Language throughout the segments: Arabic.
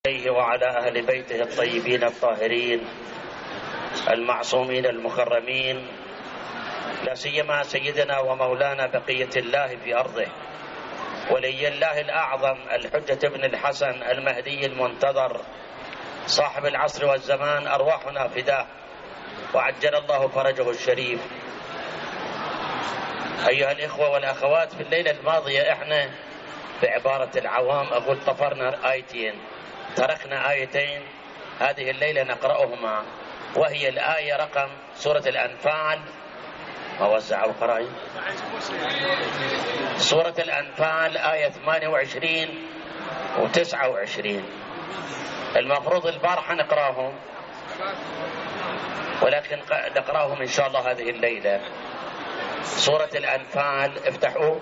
وعلى أهل بيته الطيبين الطاهرين المعصومين المكرمين، لا سيما سيدنا ومولانا بقية الله في أرضه ولي الله الأعظم الحجة بن الحسن المهدي المنتظر صاحب العصر والزمان، أرواحنا فداه وعجل الله فرجه الشريف. أيها الإخوة والأخوات، في الليلة الماضية إحنا بعبارة العوام أقول طفرنا آيتين، تركنا آيتين هذه الليلة نقرأهما، وهي الآية رقم سورة الأنفال. ما وزعوا قرائي سورة الأنفال آية 28 و29. المفروض البارحة نقرأهم، ولكن نقرأهم إن شاء الله هذه الليلة. سورة الأنفال افتحوا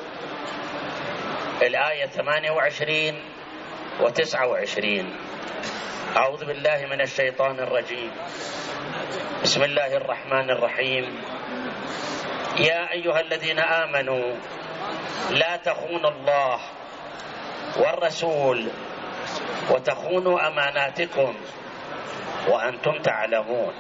الآية 28 و29. أعوذ بالله من الشيطان الرجيم. بسم الله الرحمن الرحيم. يا أيها الذين آمنوا لا تخونوا الله والرسول وتخونوا أماناتكم وأنتم تعلمون،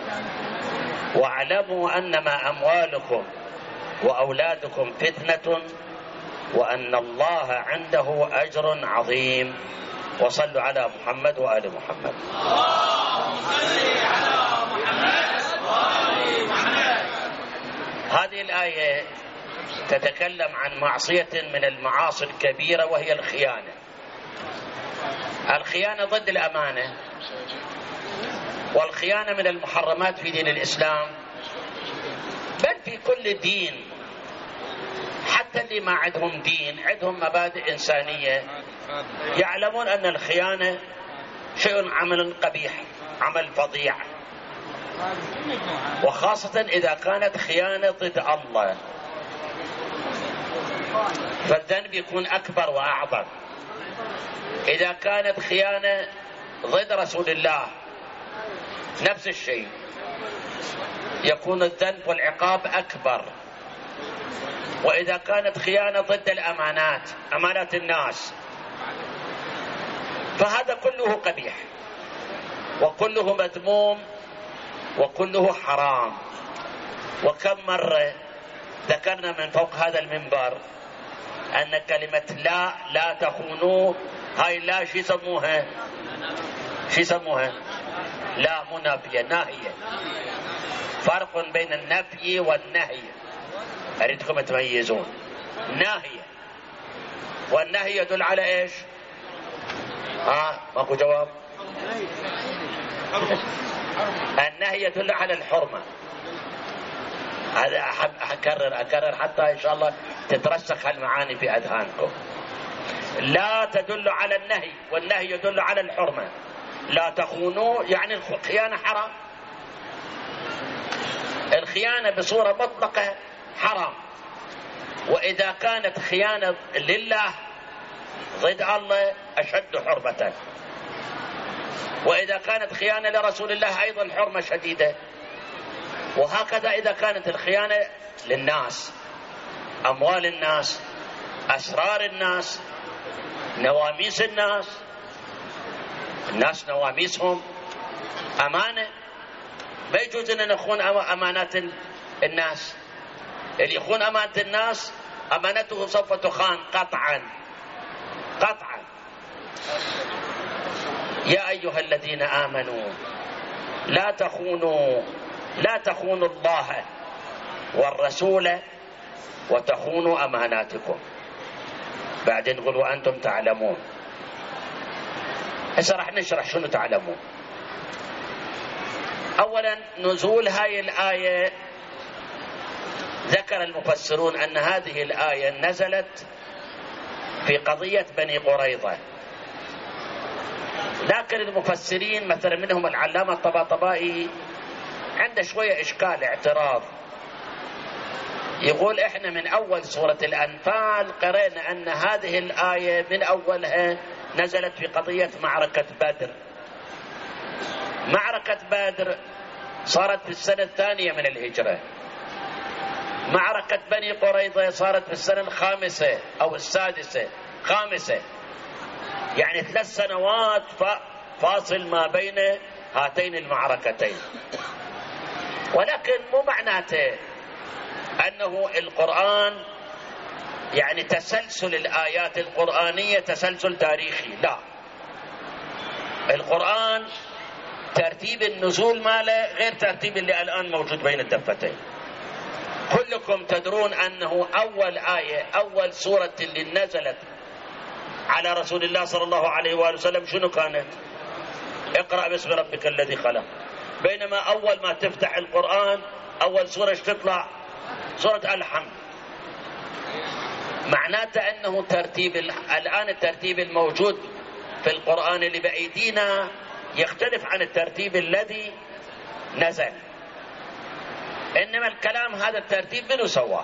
واعلموا أنما أموالكم وأولادكم فتنة وأن الله عنده أجر عظيم. وصلوا على محمد وآل محمد. اللهم صل على محمد وآل محمد. هذه الآية تتكلم عن معصية من المعاصي الكبيرة وهي الخيانة. الخيانة ضد الأمانة، والخيانة من المحرمات في دين الإسلام، بل في كل دين. حتى اللي ما عندهم دين عندهم مبادئ إنسانية، يعلمون أن الخيانة شيء عمل قبيح، عمل فظيع، وخاصة إذا كانت خيانة ضد الله فالذنب يكون أكبر وأعظم. إذا كانت خيانة ضد رسول الله نفس الشيء، يكون الذنب والعقاب أكبر. وإذا كانت خيانة ضد الأمانات، أمانات الناس، فهذا كله قبيح وكله مذموم وكله حرام. وكم مرة ذكرنا من فوق هذا المنبر أن كلمة لا تخونوا، هاي لا شو يسموها؟ لا مو نافية، ناهية. فرق بين النفي والنهي، أريدكم تميزون. ناهية، والنهي يدل على إيش؟ ماكو جواب. النهي يدل على الحرمة. هذا أحب أكرر حتى إن شاء الله تترسخ المعاني في أذهانكم. لا تدل على النهي، والنهي يدل على الحرمة. لا تخونوا يعني الخيانة حرام، الخيانة بصورة مطلقة حرام. وإذا كانت خيانة لله ضد الله أشد حرمة، وإذا كانت خيانة لرسول الله أيضا حرمة شديدة. وهكذا إذا كانت الخيانة للناس، أموال الناس، أسرار الناس، نواميس الناس نواميسهم أمانة، ما يجوز أن نخون أمانات الناس. اللي يخون أمانة الناس أمانته سوف تخان قطعا. يا أيها الذين آمنوا لا تخونوا الله والرسول وتخونوا أماناتكم. بعدين نقول وأنتم تعلمون. هسه راح نشرح شنو تعلمون. أولا نزول هاي الآية، ذكر المفسرون أن هذه الآية نزلت في قضية بني قريظة، لكن المفسرين مثلا منهم العلامة الطباطبائي عنده شوية إشكال، اعتراض. يقول إحنا من أول سورة الأنفال قرأنا أن هذه الآية من أولها نزلت في قضية معركة بدر. معركة بدر صارت في السنة الثانية من الهجرة. معركة بني قريظة صارت في السنة الخامسة أو السادسة، خامسة. يعني 3 سنوات فاصل ما بين هاتين المعركتين. ولكن مو معناته أنه القرآن يعني تسلسل الآيات القرآنية تسلسل تاريخي، لا. القرآن ترتيب النزول ماله غير ترتيب اللي الآن موجود بين الدفتين. كلكم تدرون أنه أول آية أول سورة اللي نزلت على رسول الله صلى الله عليه وآله وسلم شنو كانت؟ اقرأ باسم ربك الذي خلق. بينما أول ما تفتح القرآن أول سورة تطلع سورة الحمد. معناته أنه ترتيب الآن الترتيب الموجود في القرآن اللي بأيدينا يختلف عن الترتيب الذي نزل. إنما الكلام هذا الترتيب منو سواه؟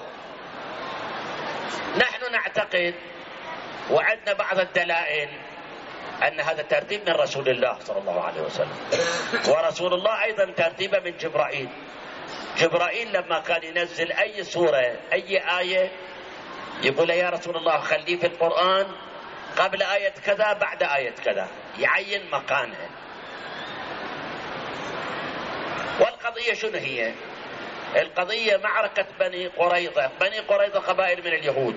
نحن نعتقد وعندنا بعض الدلائل أن هذا الترتيب من رسول الله صلى الله عليه وسلم، ورسول الله أيضا ترتيبه من جبرائيل. جبرائيل لما كان ينزل أي سورة أي آية يقول يا رسول الله خليه في القرآن قبل آية كذا بعد آية كذا، يعين مكانها. والقضية شنو هي؟ القضية معركة بني قريظة. بني قريظة قبائل من اليهود،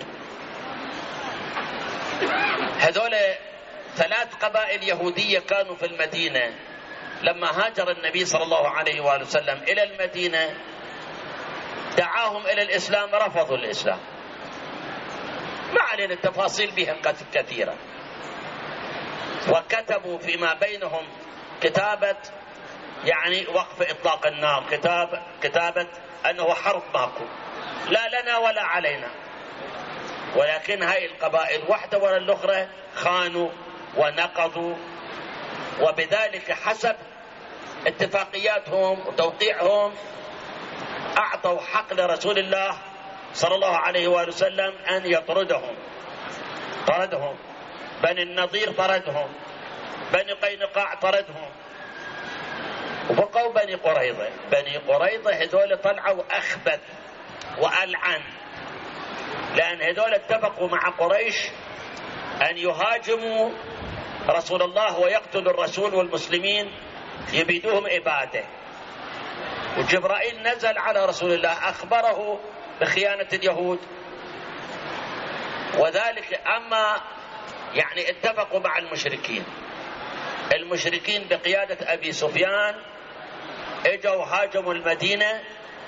هذول 3 قبائل يهودية كانوا في المدينة. لما هاجر النبي صلى الله عليه وآله وسلم إلى المدينة دعاهم إلى الإسلام، رفضوا الإسلام. ما علينا التفاصيل بها كثيرة. وكتبوا فيما بينهم كتابة يعني وقف إطلاق النار، كتابة أنه حرب ماكو، لا لنا ولا علينا. ولكن هاي القبائل واحدة ولا الأخرى خانوا ونقضوا، وبذلك حسب اتفاقياتهم وتوقيعهم أعطوا حق لرسول الله صلى الله عليه وآله وسلم أن يطردهم. طردهم. بني النضير طردهم، بني قينقاع طردهم، وبقوا بني قريظة. بني قريظة هذول طلعوا أخبث وألعن، لأن هذول اتفقوا مع قريش أن يهاجموا رسول الله ويقتلوا الرسول والمسلمين، يبيدوهم إبادة. وجبرائيل نزل على رسول الله أخبره بخيانة اليهود، وذلك أما يعني اتفقوا مع المشركين بقيادة أبي سفيان، اجوا هاجموا المدينة.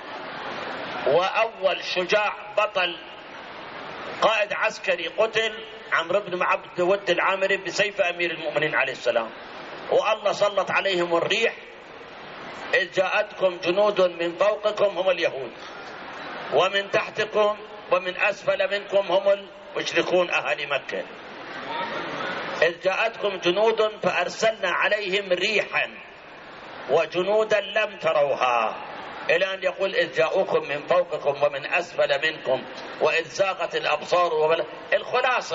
وأول شجاع بطل قائد عسكري قتل عمرو بن عبد ود العامري بسيف أمير المؤمنين عليه السلام. والله سلط عليهم الريح، إذ جاءتكم جنود من فوقكم هم اليهود، ومن تحتكم ومن أسفل منكم هم المشركون أهل مكة. إذ جاءتكم جنود فأرسلنا عليهم ريحا وجنودا لم تروها، إلى أن يقول إذ جاءوكم من فوقكم ومن أسفل منكم وإذ زاغت الأبصار. الخلاصة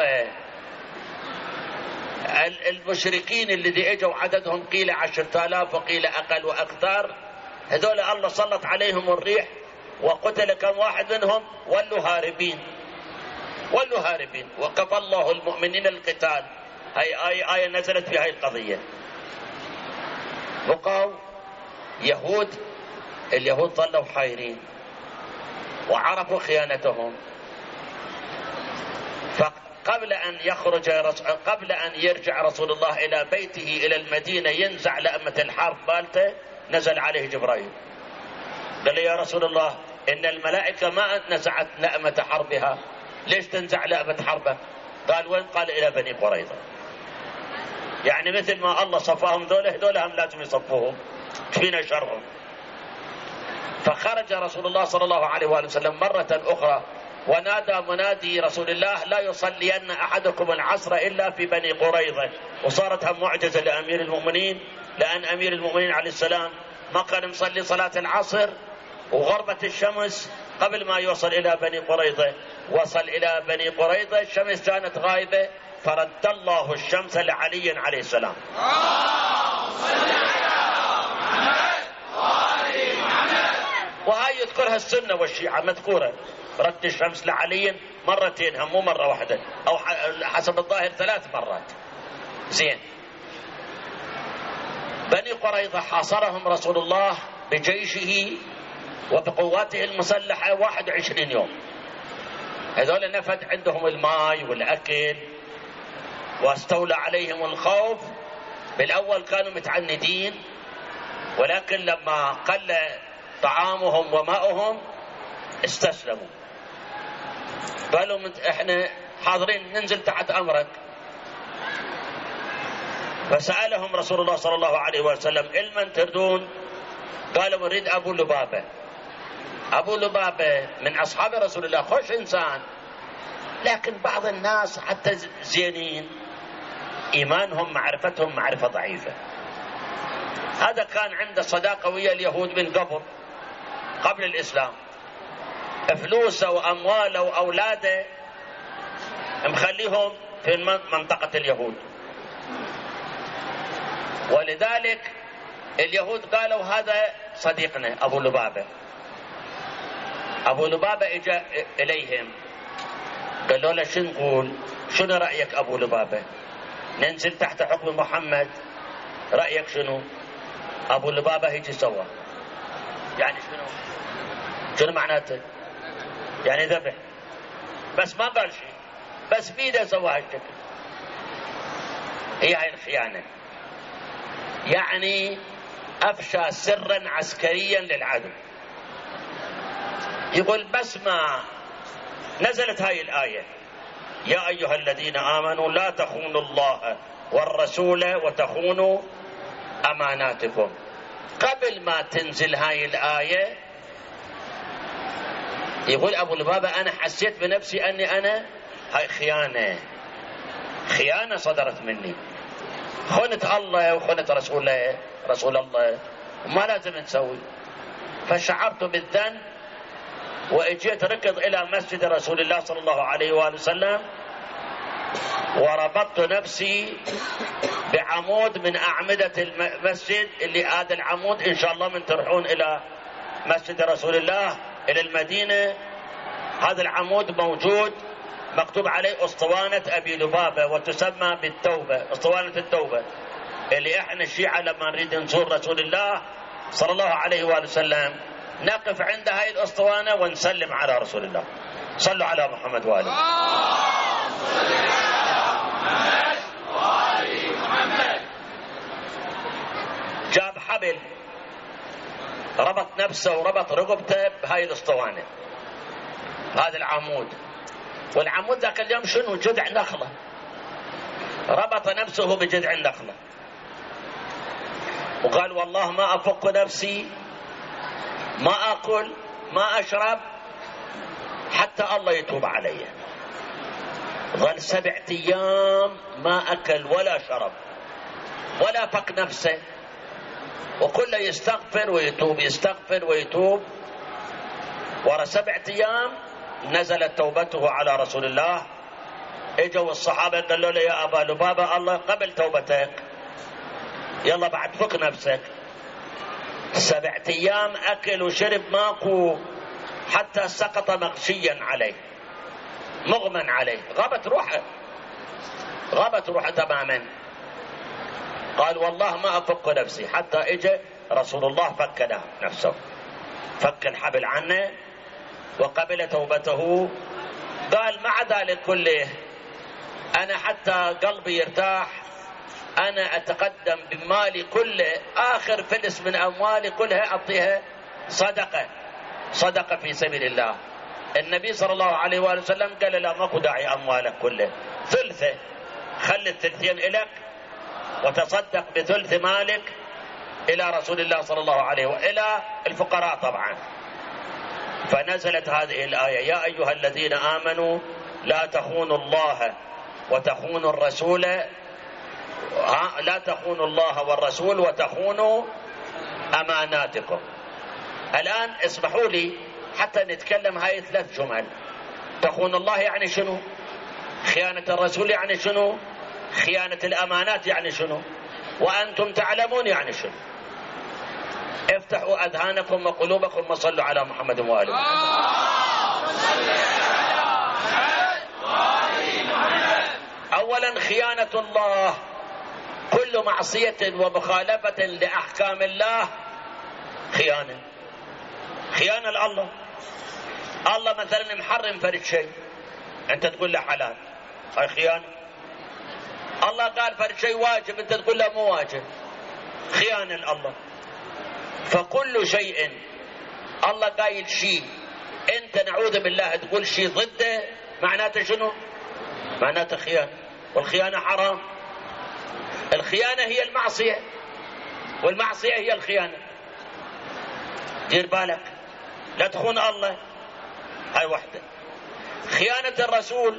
المشركين الذي اجوا عددهم قيل 10,000 وقيل أقل وأكثر، هذول الله سلط عليهم الريح وقتل كم واحد منهم، ولوا هاربين. وكفى الله المؤمنين القتال. هاي آية نزلت في هاي القضية. بقوا اليهود ظلوا حائرين وعرفوا خيانتهم. فقبل أن يرجع رسول الله إلى بيته إلى المدينة ينزع لأمة الحرب مالته، نزل عليه جبرائيل قال يا رسول الله إن الملائكة ما نزعت لأمة حربها، ليش تنزع لأمة حربه؟ قال وين؟ قال إلى بني قريظة. يعني مثل ما الله صفاهم هذول هم لازم يصفوهم، تفينا شرهم. فخرج رسول الله صلى الله عليه وآله وسلم مرة أخرى ونادى منادي رسول الله لا يصلين أحدكم العصر إلا في بني قريظة. وصارت هم معجزة لأمير المؤمنين، لأن أمير المؤمنين عليه السلام ما كان مصلي صلاة العصر، وغربت الشمس قبل ما يوصل إلى بني قريظة. وصل إلى بني قريظة الشمس كانت غائبة، فرد الله الشمس لعلي عليه السلام. وهاي يذكرها السنة والشيعة مذكورة، رد الشمس لعلي مرتين، هم مو مرة واحدة، أو حسب الظاهر 3 مرات. زين. بني قريظة حاصرهم رسول الله بجيشه وبقواته المسلحة 21 يوم. هذول نفد عندهم الماء والأكل واستولى عليهم الخوف. بالأول كانوا متعندين، ولكن لما قل طعامهم وماؤهم استسلموا، قالوا احنا حاضرين ننزل تحت أمرك. فسألهم رسول الله صلى الله عليه وسلم المن تردون؟ قالوا نريد أبو لبابة. أبو لبابة من أصحاب رسول الله، خوش إنسان، لكن بعض الناس حتى زينين إيمانهم معرفتهم معرفة ضعيفة. هذا كان عنده صداقة ويا اليهود من قبل الإسلام، فلوسه وأمواله وأولاده مخليهم في منطقة اليهود، ولذلك اليهود قالوا هذا صديقنا أبو لبابة. أبو لبابة إجا إليهم قالوا له شو نقول؟ شنو رأيك أبو لبابة؟ ننزل تحت حكم محمد، رأيك شنو؟ أبو لبابة هيجي سوا. يعني شنو معناته؟ يعني ذبح، بس ما قال شيء، بس بيده سوا هالشكل. هاي الخيانة، يعني أفشى سرا عسكريا للعدو. يقول بس ما نزلت هاي الآية يا أيها الذين آمنوا لا تخونوا الله والرسول وتخونوا أماناتكم، قبل ما تنزل هاي الآية يقول أبو لبابة أنا حسيت بنفسي أني أنا هاي خيانة صدرت مني، خنت الله وخنت رسول الله، ما لازم نسوي. فشعرت بالذنب وإجيت ركض إلى مسجد رسول الله صلى الله عليه وآله وسلم، وربطت نفسي بعمود من أعمدة المسجد، اللي هذا العمود إن شاء الله من تروحون إلى مسجد رسول الله إلى المدينة، هذا العمود موجود مكتوب عليه أسطوانة أبي لبابة، وتسمى بالتوبة، أسطوانة التوبة، اللي إحنا الشيعة لما نريد نزور رسول الله صلى الله عليه وآله وسلم نقف عند هاي الأسطوانة ونسلم على رسول الله. صلوا على محمد وآله. جاب حبل ربط نفسه وربط رقبته بهاي الأسطوانة، هذا العمود، والعمود ذاك اليوم شنو؟ جذع نخلة، ربط نفسه بجذع النخلة وقال والله ما أفك نفسي، ما أكل ما أشرب حتى الله يتوب علي. ظل 7 أيام ما أكل ولا شرب ولا فك نفسه، وكله يستغفر ويتوب يستغفر ويتوب. ورا 7 أيام نزلت توبته على رسول الله. اجوا الصحابة قالوا له يا أبا لبابة الله قبل توبتك، يلا بعد فك نفسك. 7 أيام أكل وشرب ماكو، حتى سقط مغشيا عليه مغمى عليه، غابت روحه تماما. قال والله ما أفك نفسي، حتى اجى رسول الله فك نفسه، فك الحبل عنه وقبل توبته. قال مع ذلك كله أنا حتى قلبي يرتاح، أنا أتقدم بمالي كله، آخر فلس من أموالي كلها أعطيها صدقة في سبيل الله. النبي صلى الله عليه وآله وسلم قال لا ماكو داعي أموالك كله، ثلثه خلي الثلثين إلك وتصدق بثلث مالك إلى رسول الله صلى الله عليه وسلم، إلى الفقراء طبعا. فنزلت هذه الآية يا أيها الذين آمنوا لا تخونوا الله وتخونوا الرسول، لا تخونوا الله والرسول وتخونوا أماناتكم. الآن اسمحوا لي حتى نتكلم هاي 3 جمل. تخون الله يعني شنو؟ خيانة الرسول يعني شنو؟ خيانة الأمانات يعني شنو؟ وأنتم تعلمون يعني شنو. افتحوا أذهانكم وقلوبكم وصلوا على محمد وآله. أولا خيانة الله كل معصية ومخالفة لأحكام الله خيانة. خيانة لله. الله مثلا محرم فرد شيء، أنت تقول له حلال، هاي خيانة. الله قال فرد شيء واجب، أنت تقول له مو واجب، خيانة لله. فكل شيء الله قايل شيء أنت نعوذ بالله تقول شيء ضده، معناته شنو؟ معناته خيانة. والخيانة حرام. الخيانة هي المعصية، والمعصية هي الخيانة. دير بالك لا تخون الله، هاي وحدة. خيانة الرسول،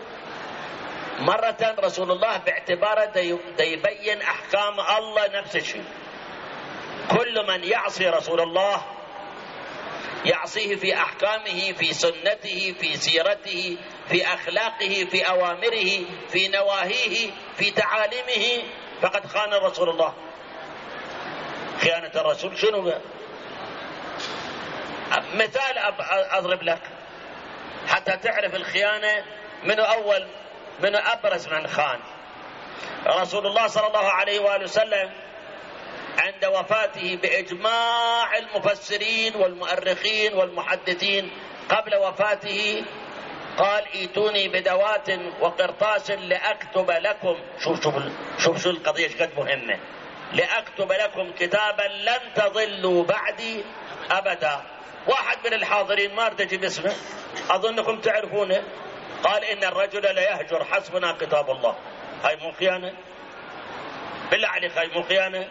مرة رسول الله باعتباره يبين أحكام الله نفس الشيء. كل من يعصي رسول الله يعصيه في أحكامه، في سنته، في سيرته، في أخلاقه، في أوامره، في نواهيه، في تعاليمه، فقد خان رسول الله. خيانة الرسول شنو؟ مثال أضرب لك حتى تعرف الخيانة من أبرز من خان. رسول الله صلى الله عليه وآله وسلم عند وفاته بإجماع المفسرين والمؤرخين والمحدثين قبل وفاته قال ائتوني بدوات وقرطاس لأكتب لكم. شوف القضية قد مهمة. لأكتب لكم كتابا لن تضلوا بعدي أبدا. واحد من الحاضرين ما ارتجي باسمه، أظنكم تعرفونه، قال إن الرجل لا يهجر حسبنا كتاب الله. هاي مو خيانة؟ بالله عليك هاي مو خيانة؟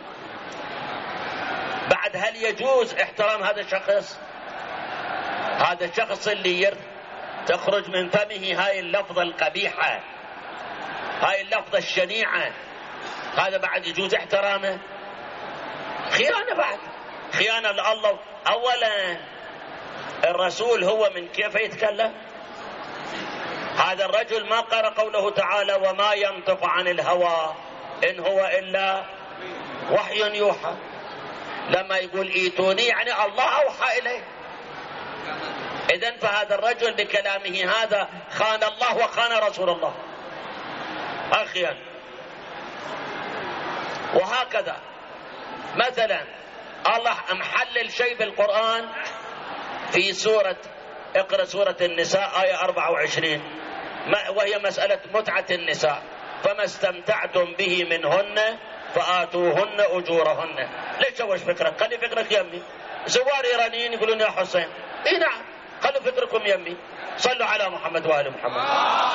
بعد هل يجوز احترام هذا الشخص؟ هذا الشخص اللي تخرج من فمه هاي اللفظة القبيحة، هاي اللفظة الشنيعة، هذا بعد يجوز احترامه؟ خيانة. بعد خيانة لله. أولا الرسول هو من كيف يتكلم؟ هذا الرجل ما قرأ قوله تعالى وما ينطق عن الهوى إن هو إلا وحي يوحى. لما يقول ايتوني يعني الله أوحى إليه. إذن فهذا الرجل بكلامه هذا خان الله وخان رسول الله. أخيرا وهكذا مثلا الله محلل شيء بالقرآن في سورة اقرأ سورة النساء آية 24 وهي مسألة متعة النساء. فما استمتعتم به منهن فآتوهن أجورهن. ليش سويش فكرك؟ خلي فكرك يمي. زوار إيرانيين يقولون يا حسين. إيه نعم خلوا فكركم يمي. صلوا على محمد وآل محمد.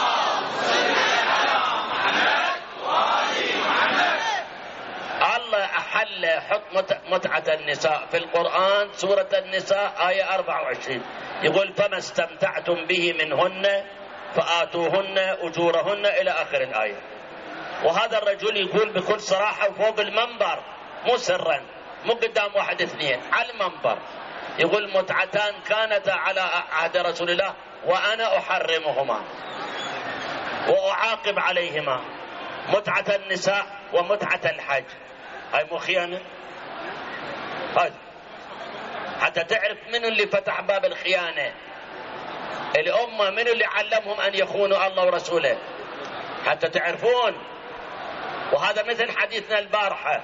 الله أحل حط متعة النساء في القرآن سورة النساء آية 24 يقول فما استمتعتم به منهن فآتوهن أجورهن إلى آخر الآية. وهذا الرجل يقول بكل صراحة وفوق المنبر مو سرا مو قدام واحد اثنين على المنبر يقول متعتان كانتا على عهد رسول الله وأنا أحرمهما وأعاقب عليهما متعة النساء ومتعة الحج. هاي مو خيانة؟ هاي حتى تعرف من اللي فتح باب الخيانة. الأمة من اللي علمهم أن يخونوا الله ورسوله حتى تعرفون. وهذا مثل حديثنا البارحة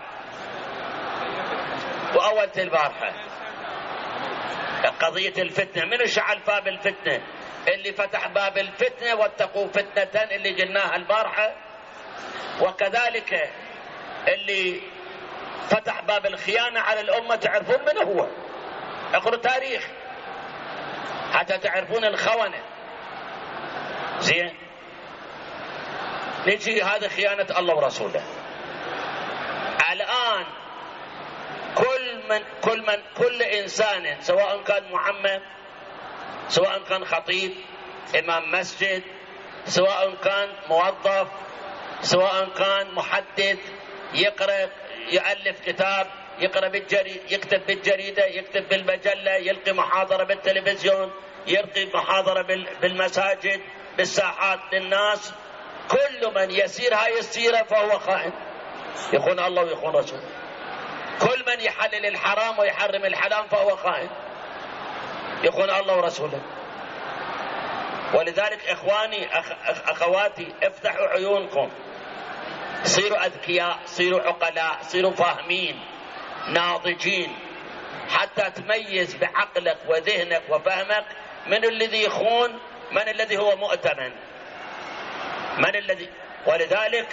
وأول البارحة قضية الفتنة. من شعل باب الفتنة؟ اللي فتح باب الفتنة واتقوا فتنة اللي قلناها البارحة. وكذلك اللي فتح باب الخيانة على الأمة تعرفون من هو. اقرأوا تاريخ حتى تعرفون الخونة. زين نجي هذا خيانة الله ورسوله. الآن كل إنسان سواء كان معمم سواء كان خطيب إمام مسجد سواء كان موظف سواء كان محدث يقرأ يألف كتاب يكتب بالجريدة يكتب بالمجلة يلقي محاضرة بالتلفزيون يلقي محاضرة بالمساجد بالساحات للناس. كل من يسير هاي السيرة فهو خائن يخون الله ويخون رسوله. كل من يحلل الحرام ويحرم الحلال فهو خائن يخون الله ورسوله. ولذلك إخواني أخواتي افتحوا عيونكم صيروا أذكياء صيروا عقلاء، صيروا فاهمين ناضجين، حتى تميز بعقلك وذهنك وفهمك من الذي يخون، من الذي هو مؤتمن، من الذي. ولذلك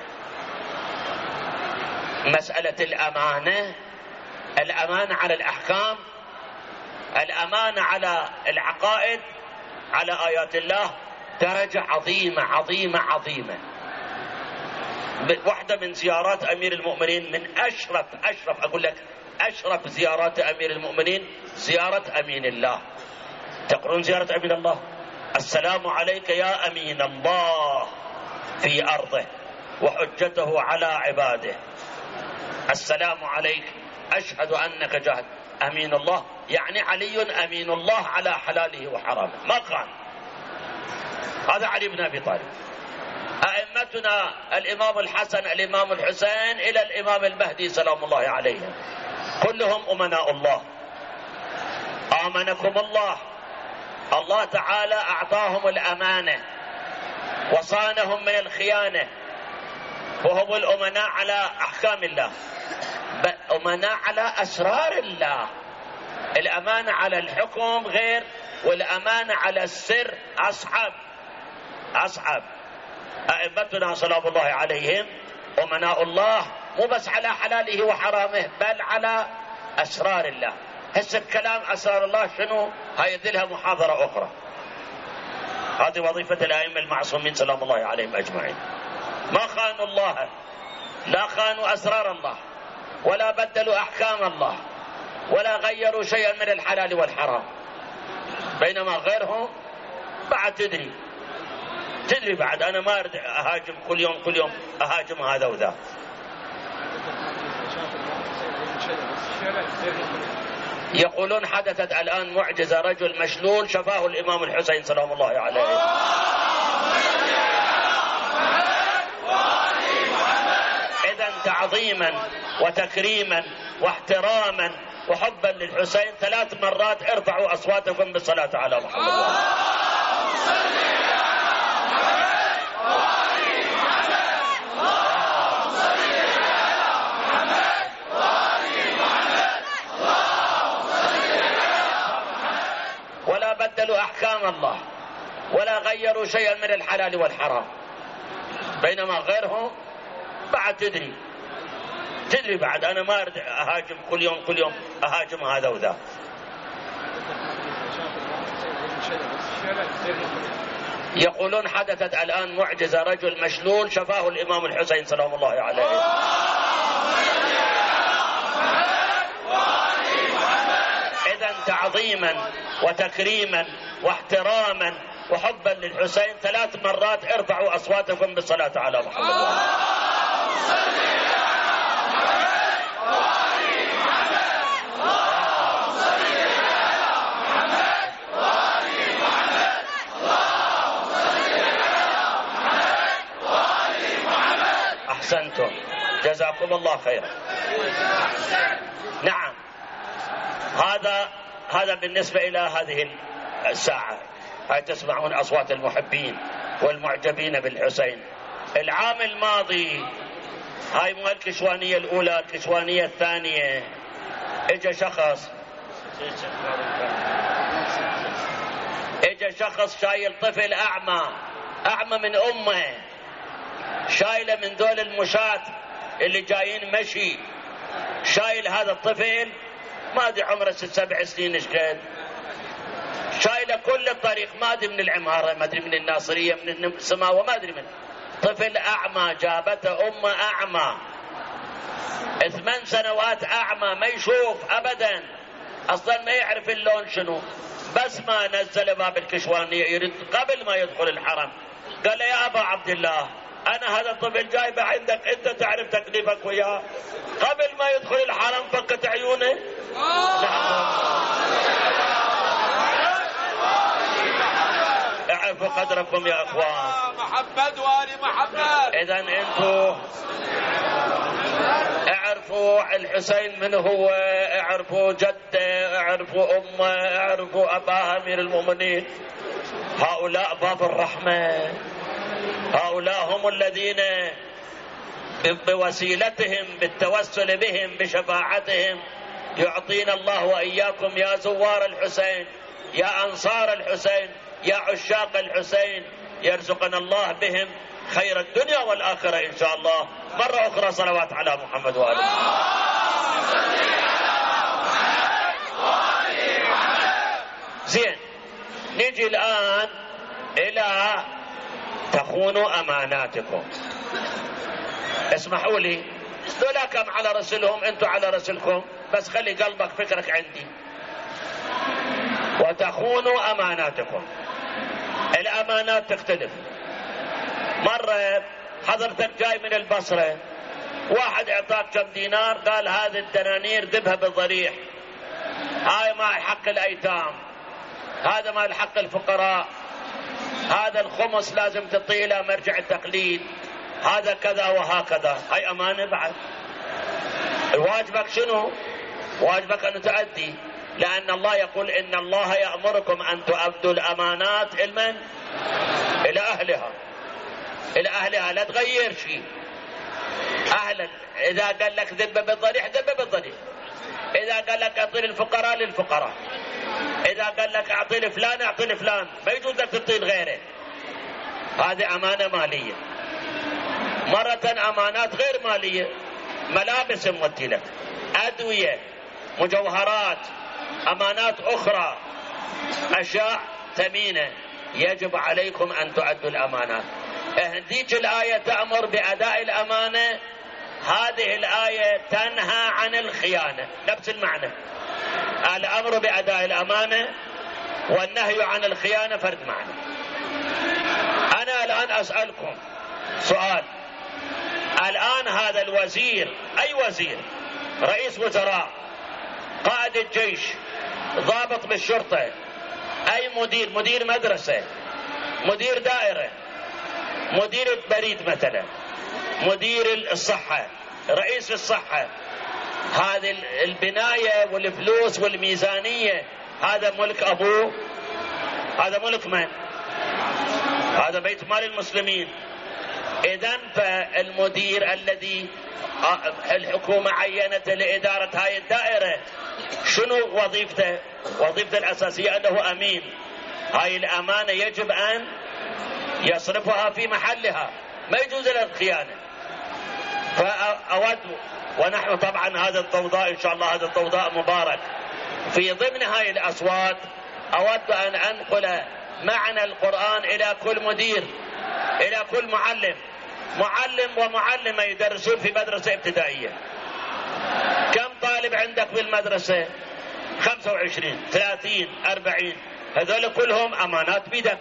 مسألة الأمانة على الأحكام، الأمانة على العقائد، على آيات الله درجة عظيمة عظيمة عظيمة. واحدة من زيارات أمير المؤمنين، من أشرف أقول لك أشرف زيارات أمير المؤمنين زيارة أمين الله. تقرون زيارة أمين الله؟ السلام عليك يا أمين الله في أرضه وحجته على عباده، السلام عليك أشهد أنك جاهد. أمين الله يعني علي أمين الله على حلاله وحرامه، ما كان. هذا علي بن أبي طالب. أئمتنا الإمام الحسن، الإمام الحسين، إلى الإمام المهدي سلام الله عليهم، كلهم أمناء الله. آمنكم الله، الله تعالى أعطاهم الأمانة وصانهم من الخيانة، وهم الأمناء على أحكام الله، أمناء على أسرار الله. الأمانة على الحكم غير، والأمانة على السر أصعب. أئمتنا سلام الله عليهم أمناء الله، مو بس على حلاله وحرامه، بل على أسرار الله. هسه الكلام أسرار الله شنو؟ هاي ذلها محاضرة أخرى. هذه وظيفة الأئمة المعصومين سلام الله عليهم أجمعين. ما خانوا الله، لا خانوا أسرار الله، ولا بدلوا أحكام الله، ولا غيروا شيئا من الحلال والحرام. بينما غيرهم بعد تدري بعد، أنا ما أريد أهاجم كل يوم أهاجم هذا وذا. يقولون حدثت الآن معجزة، رجل مشلول شفاه الإمام الحسين سلام الله عليه. إذن تعظيما وتكريما واحتراما وحبا للحسين 3 مرات ارفعوا أصواتكم بالصلاة على محمد. ولا بدلوا أحكام الله، ولا غيروا شيئا من الحلال والحرام. بينما غيرهم بعد تدري بعد، أنا ما أريد أهاجم كل يوم أهاجم هذا وذا. يقولون حدثت الآن معجزة، رجل مشلول شفاه الإمام الحسين سلام الله عليه. إذن تعظيما وتكريما واحتراما وحبا للحسين 3 مرات ارفعوا أصواتكم بالصلاة على محمد. أحسنتم، جزاكم الله خيرا. نعم، هذا بالنسبة إلى هذه الساعة. هاي تسمعون أصوات المحبين والمعجبين بالحسين. العام الماضي هاي مو الكشوانية الأولى، الكشوانية الثانية، اجى شخص شايل طفل أعمى من أمه، شايله من دول المشاة اللي جايين مشي، شايل هذا الطفل ما ادري عمره 6-7 سنين ايش قد، شايله كل الطريق، ما ادري من العمارة، ما ادري من الناصرية، من السماوة، ما ادري من طفل أعمى، جابته أمه أعمى 8 سنوات أعمى، ما يشوف أبدا، أصلا ما يعرف اللون شنو. بس ما نزل باب الكشوانية يريد قبل ما يدخل الحرم، قال له يا أبا عبد الله أنا هذا الطفل جايبه عندك، أنت تعرف تكليفك وياه، قبل ما يدخل الحرم فكت عيونه. اعرفوا قدركم يا اخوان. محمد وآل محمد. اذن انتوا اعرفوا الحسين من هو، اعرفوا جده، اعرفوا امه، اعرفوا اباه امير المؤمنين. هؤلاء باب الرحمه، هؤلاء هم الذين بوسيلتهم، بالتوسل بهم، بشفاعتهم. يعطينا الله وإياكم يا زوار الحسين، يا أنصار الحسين، يا عشاق الحسين، يرزقنا الله بهم خير الدنيا والآخرة إن شاء الله. مرة أخرى صلوات على محمد وآله. زين، نجي الآن إلى تخونوا أماناتكم. اسمحوا لي، دولا كم على رسلهم، انتوا على رسلكم، بس خلي قلبك فكرك عندي. وتخونوا أماناتكم. الأمانات تختلف. مرة حضرتك جاي من البصرة، واحد اعطاك كم دينار، قال هذه الدنانير ذبها بالضريح، هاي مال حق الأيتام، هذا مال حق الفقراء، هذا الخمس لازم تعطيه إلى مرجع التقليد، هذا كذا وهكذا. هاي أمانة بعد. واجبك شنو؟ واجبك أن تؤدي، لأن الله يقول إن الله يأمركم أن تؤدوا الأمانات إلى أهلها. إلى أهلها، لا تغير شيء. أهلا، إذا قال لك ذب بالضريح ذب بالضريح، إذا قال لك أعطي للفقراء للفقراء، إذا قال لك أعطي لفلان أعطي لفلان، ما يجوز لك تعطي لغيره. هذه أمانة مالية. مرة أمانات غير مالية، ملابس ممثلة، أدوية، مجوهرات، أمانات أخرى، أشياء ثمينة يجب عليكم أن تؤدوا الأمانات. هذيك الآية تأمر بأداء الأمانة، هذه الآية تنهى عن الخيانة، نفس المعنى. الأمر بأداء الأمانة والنهي عن الخيانة فرد معنى. أنا الآن أسألكم سؤال. الآن هذا الوزير، أي وزير، رئيس وزراء، قائد الجيش، ضابط بالشرطة، أي مدير، مدير مدرسة، مدير دائرة، مدير بريد مثلا، مدير الصحة، رئيس الصحة، هذه البناية والفلوس والميزانية هذا ملك أبوه، هذا ملك من؟ هذا بيت مال المسلمين. إذن فالمدير الذي الحكومة عينته لإدارة هاي الدائرة شنو وظيفته؟ وظيفته الأساسية أنه أمين. هاي الأمانة يجب أن يصرفها في محلها، ما يجوز له الخيانة. فأود، ونحن طبعا هذا الضوضاء إن شاء الله هذا الضوضاء مبارك، في ضمن هاي الأصوات أود أن أنقل معنى القرآن إلى كل مدير، إلى كل معلم ومعلمة يدرسون في مدرسة ابتدائية. كم طالب عندك بالمدرسة؟ 25 30 40. هذول كلهم أمانات بيدك،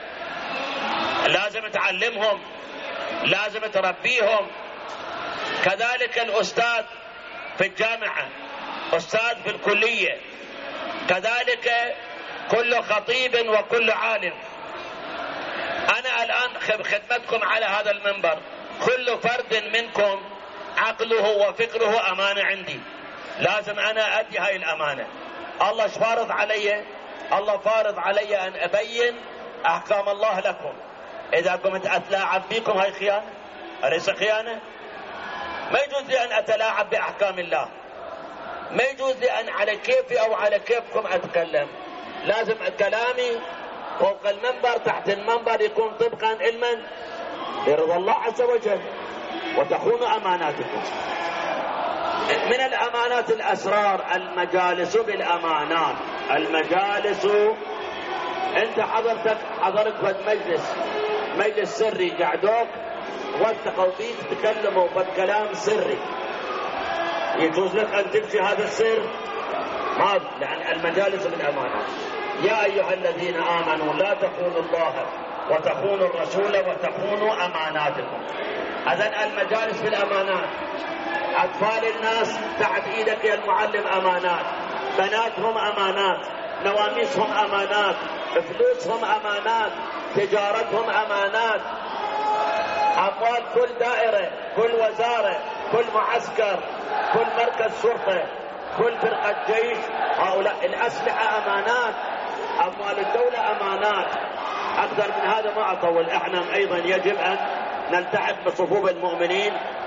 لازم تعلمهم، لازم تربيهم. كذلك الأستاذ في الجامعة، أستاذ في الكلية، كذلك كل خطيب وكل عالم. أنا الآن خدمتكم على هذا المنبر، كل فرد منكم عقله وفكره أمانة عندي، لازم أنا أدي هاي الأمانة. الله فارض علي، الله فارض علي أن أبين أحكام الله لكم. إذا قمت أتلاعب بكم هاي خيانة، أليس خيانة؟ ما يجوز لي أن أتلاعب بأحكام الله، ما يجوز لي أن على كيفي أو على كيفكم أتكلم. لازم كلامي فوق المنبر تحت المنبر يكون طبقا علما برضا الله عز وجل. وتخونوا أماناتكم. من الأمانات الأسرار المجالس بالأمانات. المجالس، أنت حضرت في مجلس سري، قعدوك وثقوا فيك تكلموا بكلام سري، يجوز لك أن تمشي هذا السر؟ ما، لأن المجالس بالأمانات. يا أيها الذين آمنوا لا تخونوا الله وتخونوا الرسول وتخونوا أماناتكم. إذن المجالس بالأمانات. أطفال الناس تحت إيدك يا المعلم أمانات، بناتهم أمانات، نواميسهم أمانات، فلوسهم أمانات، تجارتهم أمانات، أموال كل دائرة، كل وزارة، كل معسكر، كل مركز شرطة، كل فرقة جيش، هؤلاء الأسلحة أمانات، أموال الدولة أمانات. أكثر من هذا ما أطول. إحنا أيضا يجب أن نلتحق بصفوف المؤمنين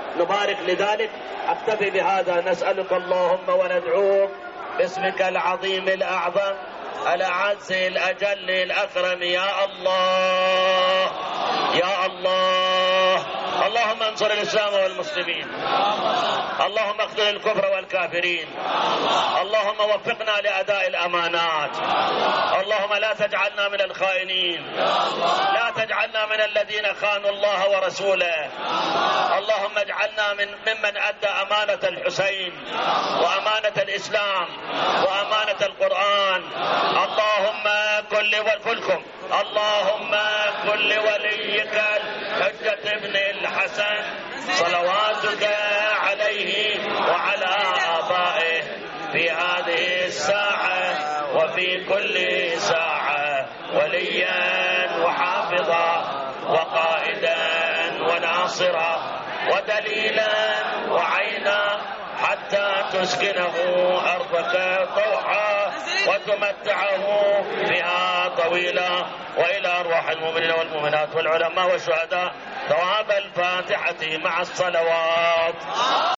نبارك لذلك. أكتفي بهذا. نسألك اللهم وندعوك باسمك العظيم الأعظم الأعز الأجل الأكرم يا الله يا الله. اللهم انصر الإسلام والمسلمين. اللهم اخذل الكفر والكافرين. اللهم وفقنا لأداء الأمانات. اللهم لا تجعلنا من الخائنين. لا تجعلنا من الذين خانوا الله ورسوله. اللهم اجعلنا ممن أدى أمانة الحسين وأمانة الإسلام وأمانة القرآن. اللهم كلكم اللهم كل وليك الحجة ابن الحسن صلواتك عليه وعلى آبائه في هذه الساعة وفي كل ساعة وليا وحافظا وقائدا وناصرا ودليلا وعينا حتى تسكنه أرضك طوعا وتمتعه بها طويلا. وإلى أرواح المؤمنين والمؤمنات والعلماء والشهداء ثواب الفاتحة مع الصلوات.